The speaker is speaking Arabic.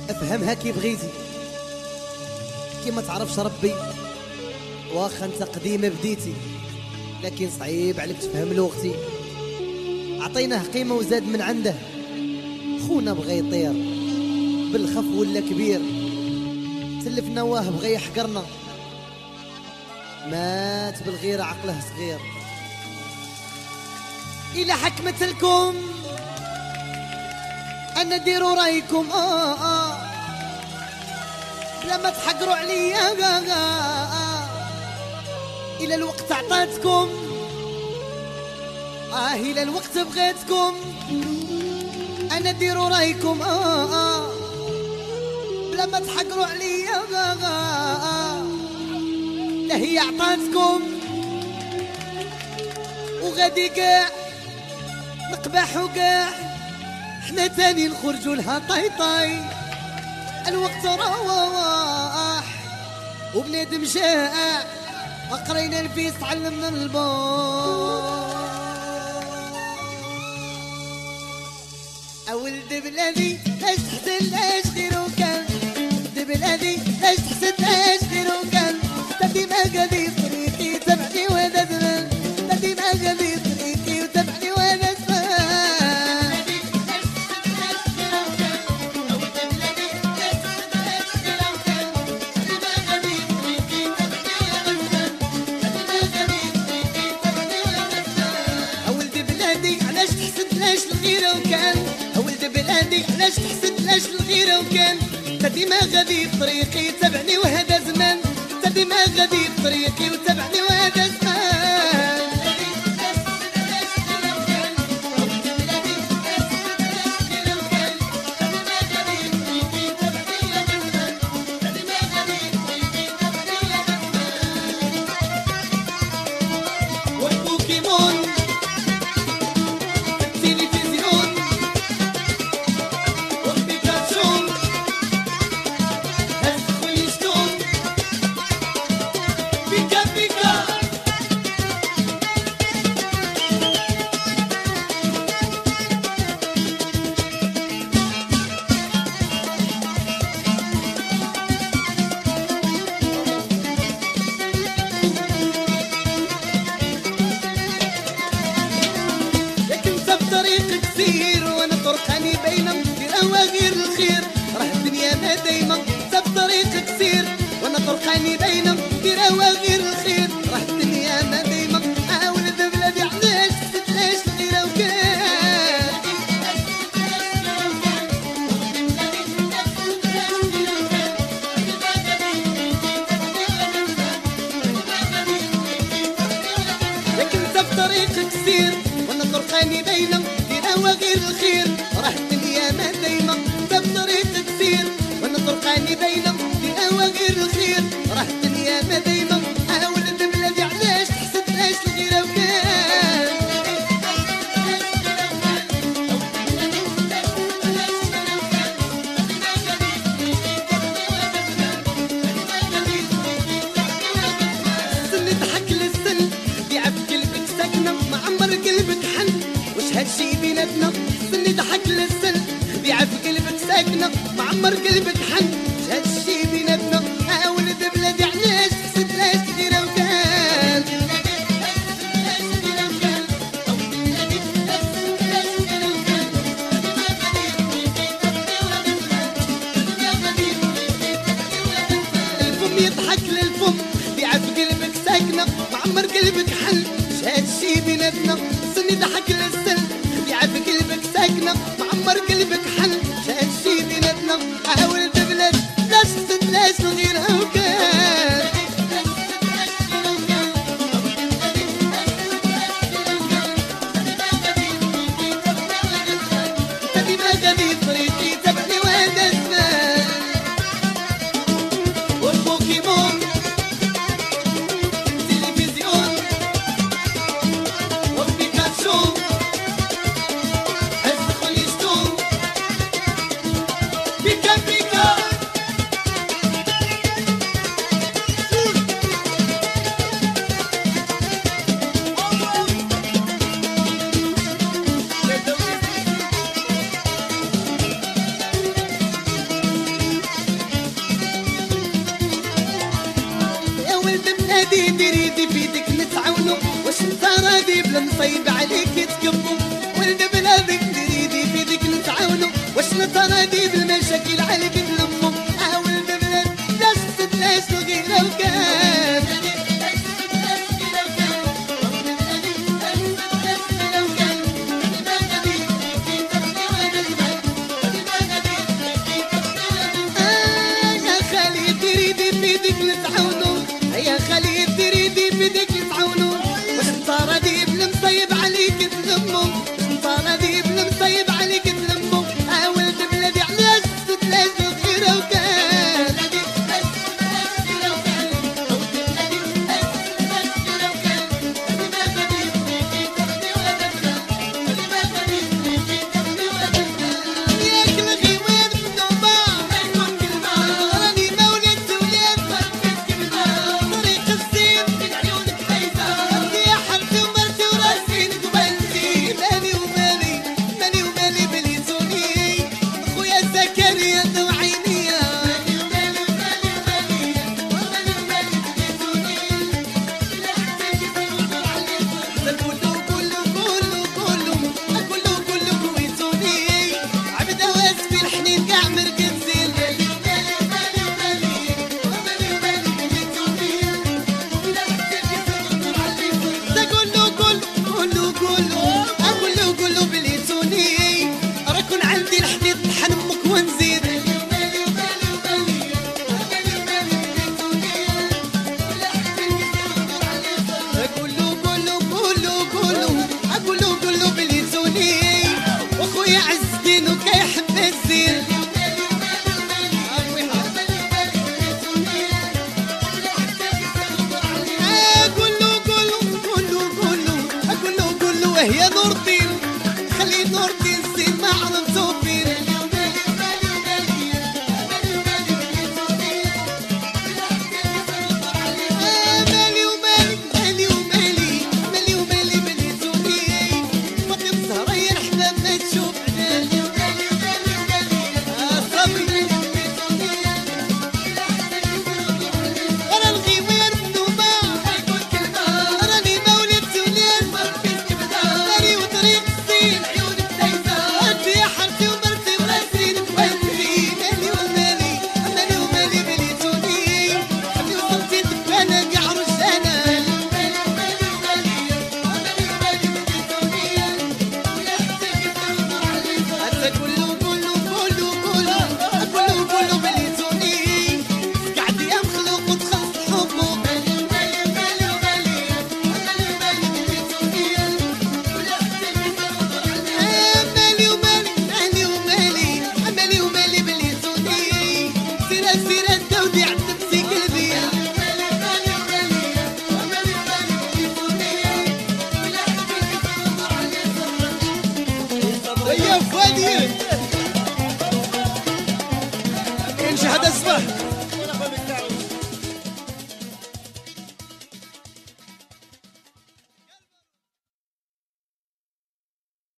افهمها كي بغيتي، كي ما تعرفش ربي واخا انت قديمة بديتي، لكن صعيب عليك تفهم لغتي. عطيناه قيمة وزاد من عنده، خونا بغى يطير بالخف ولا كبير، تلفنا واه بغى يحقرنا، مات بالغيرة عقله صغير. إلى حكمت لكم أنا ديروا رايكم بلا ما تحقروا عليا إلى الوقت عطاتكم إلى الوقت بغيتكم أنا ديروا رايكم بلا ما تحقروا عليا لا هي عطاتكم وغادي كاع نقبحوا كاع حنا تاني نخرجوا لها طاي طاي. الوقت رواح وبنادم جائع، قرينا الفيس علمنا البار. أولد بلادي لاش تحزن لاش غيرو كان، ولد بلادي لاش تحزن لاش غيرو كان، تدي ما غادي طريقي تبعني وانا زمان، تدي ما غادي طريقي وتبعني وانا زمان. علاش تحسد لاش الغيرة وكان، ولد بلادي علاش تحسد لاش الغيرة وكان، تدي ما غادي بطريقي تبعني وهذا زمان، تدي ما غادي بطريقي وتبعني وهذا زمان. والبوكيمون وانا طرقاني بينهم في اواغير الخير، راه الدنيا ما دايما سب طريق كثير، وانا طرقاني بينهم في اواغير الخير، راه الدنيا ما دايما. ولد بلادي علاش تلاش الغيرة وكان، لكن سب طريق كثير وانا طرقاني بينهم وغير الخير، راه الدنيا ما دايما سب طريق كثير وانا طرقاني بينهم في وغير الخير، راه الدنيا ما دايما. ولد بلادي علاش تحسد لاش الغيرة وكان، سن ضحك للسن يعب قلبك ساكنة معمر قلبك حن، وش هالشي بيناتنا سن ضحك للسن بيع في قلبك ساكنة معمر قلبك حن، وش هالشي بيناتنا. ولد بلادي علاش تحسد لاش غيرة وكان، الفم يضحك للفم بيع في قلبك ساكنة معمر قلبك حن، وش هالشي بيناتنا سن ضحك للسن في قلبك ساكنة معمر قلبك حن، شاهد شي بيناتنا. ولد بلاد لاش تحسد لاش الغيرة وكان، تدي ما غادي طريقي تبعني وهذا زمان. والبوكيمون تلفزيون والبيكاتشو بيكا بيكا راضي تريدي بيدك نتعاونو، واش انت راضي بلا نصيب عليك تكبو؟ ولد بلادك تريدي بيدك نتعاونو، واش انت راضي بالمشاكل عليك نلمو؟ ولد بلاد لاش تدلاش الغيرة وكان بيدك نتعاونو، يا خالي تريدي بيدك نتعاونو، واش انت راضي بالمصيب عليك تلمو؟ واش انت راضي بالمصيب عليك تلمو؟ ولد بلادي علاش تتلاش الخيرة وكان ياك الغيوان بالنوبة راني مولد طريق الزين عيونك فايزة يا حبتي ومرتي وراسي قبلتي مالي ومالي مالي ومالي بليزوني خويا زكريا ضو عينيا مالي ومالي مالي ومالي مالي ومالي بليزوني كله كله كله كله كله كويتوني عبد واس في الحنين كاع مركزين مالي ومالي مالي ومالي مالي ومالي بليزوني كله بليتوني راكن عندي الحديد طحن امك ونزيد كله بليتوني وخويا عز الدين وكيحب الزين